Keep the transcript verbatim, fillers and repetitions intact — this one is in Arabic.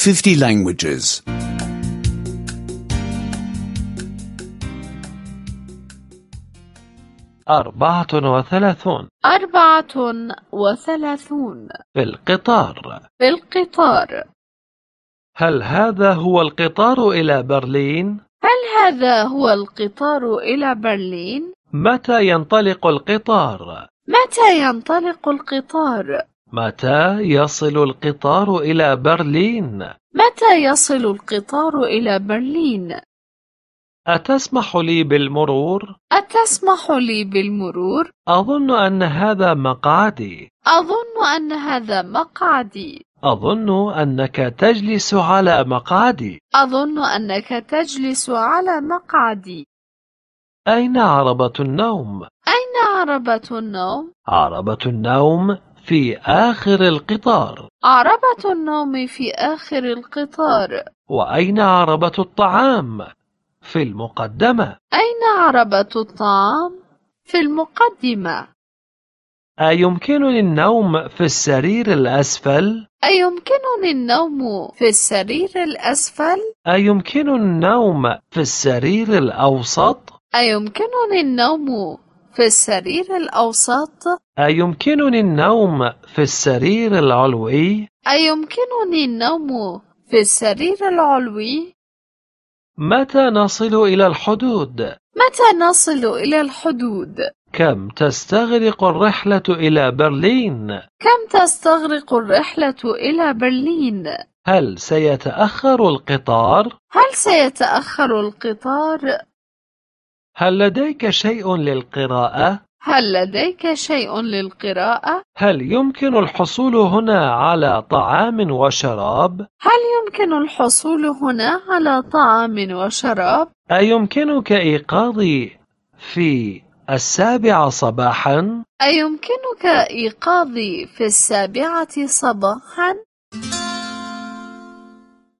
fifty languages. أربعة وثلاثون. أربعة وثلاثون. في القطار. في القطار. هل هذا هو القطار إلى برلين؟ هل هذا هو القطار إلى برلين؟ متى ينطلق القطار؟ متى ينطلق القطار؟ متى يصل القطار إلى برلين؟ متى يصل القطار إلى برلين؟ أتسمح لي بالمرور؟ أتسمح لي بالمرور؟ أظن أن هذا مقعدي. أظن أن هذا مقعدي. أظن أنك تجلس على مقعدي. أظن أنك تجلس على مقعدي. أين عربة النوم؟ أين عربة النوم؟ عربة النوم في آخر القطار. عربة النوم في آخر القطار. وأين عربة الطعام؟ في المقدمة. أين عربة الطعام؟ في المقدمة. أيمكنني النوم في السرير الأسفل؟ أيمكنني النوم في السرير الأسفل؟ أيمكنني النوم في السرير الأوسط؟ أيمكنني النوم في السرير الأوسط؟ أيمكنني النوم في السرير العلوي؟ أيمكنني النوم في السرير العلوي؟ متى نصل إلى الحدود؟ متى نصل إلى الحدود؟ كم تستغرق الرحلة إلى برلين؟ كم تستغرق الرحلة إلى برلين؟ هل سيتأخر القطار؟ هل سيتأخر القطار؟ هل لديك شيء للقراءة؟ هل لديك شيء للقراءة؟ هل يمكن الحصول هنا على طعام وشراب؟ هل يمكن الحصول هنا على طعام وشراب؟ أيمكنك إيقاظي في السابعة صباحا؟ أيمكنك إيقاظي في السابعة صباحا؟